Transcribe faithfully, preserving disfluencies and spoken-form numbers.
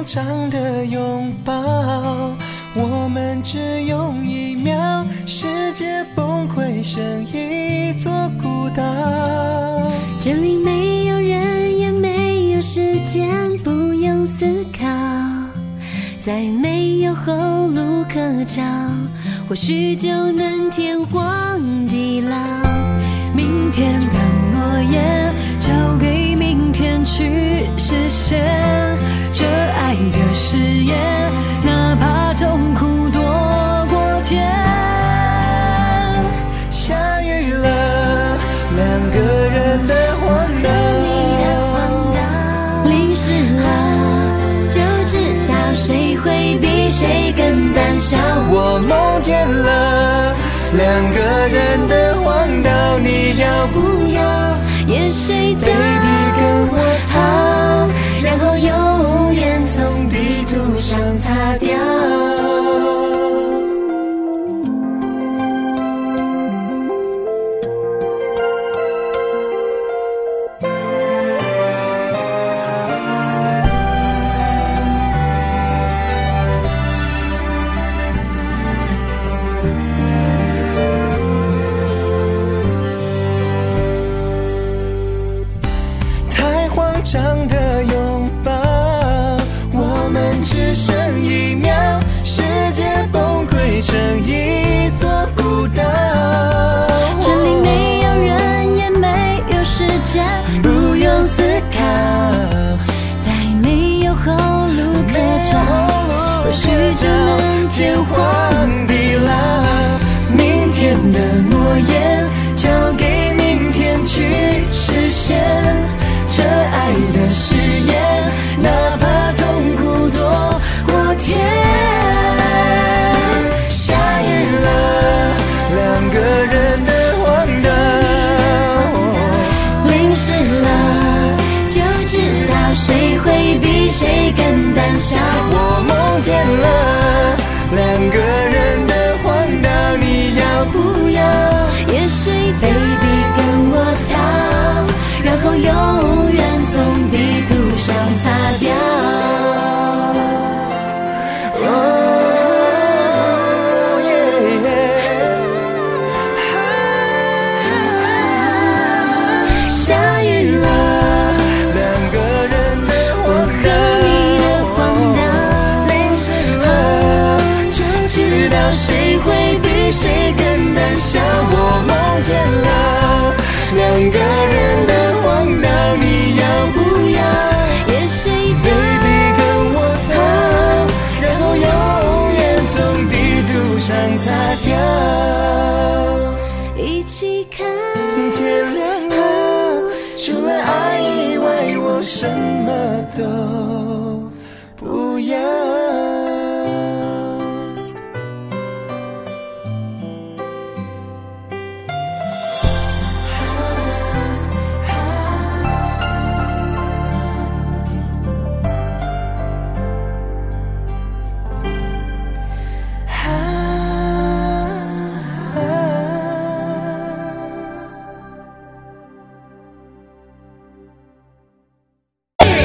慌张的拥抱，我们只用一秒，世界崩溃成一座孤岛。 这里没有人，也没有时间，不用思考，再没有后路可找，或许就能天荒地老。明天的诺言交给明天去实现，这爱的誓言，哪怕痛苦多过甜。 下雨了，两个人的荒岛， 淋湿了，就知道谁会比谁更胆小。 我梦见了两个人的荒岛，你要不要也睡觉 Baby 跟我逃，然后永远从地图上擦掉。 张的拥抱，我们只剩一秒，世界崩溃成一座孤岛。 这里没有人，也没有时间， 不用思考， 再没有后路可找，或许就能天荒地老。 明天的诺言交给明天去实现，这爱的誓言，哪怕痛苦多过甜。下雨了，两个人的荒岛， 淋湿了，就知道谁会比谁更胆小。 我梦见了两个人的荒岛，你要不要也睡觉 Baby 跟我逃，然后永远从地图上擦掉。 Oh, yeah, yeah. 下雨了， 两个人的我和你的荒岛， 淋湿了，就知道谁会比谁更胆小。我梦见了两个人的荒岛，你要不要也睡觉 Baby 跟我逃，然后永远从地图上擦掉。 一起看天亮了，除了爱以外，我什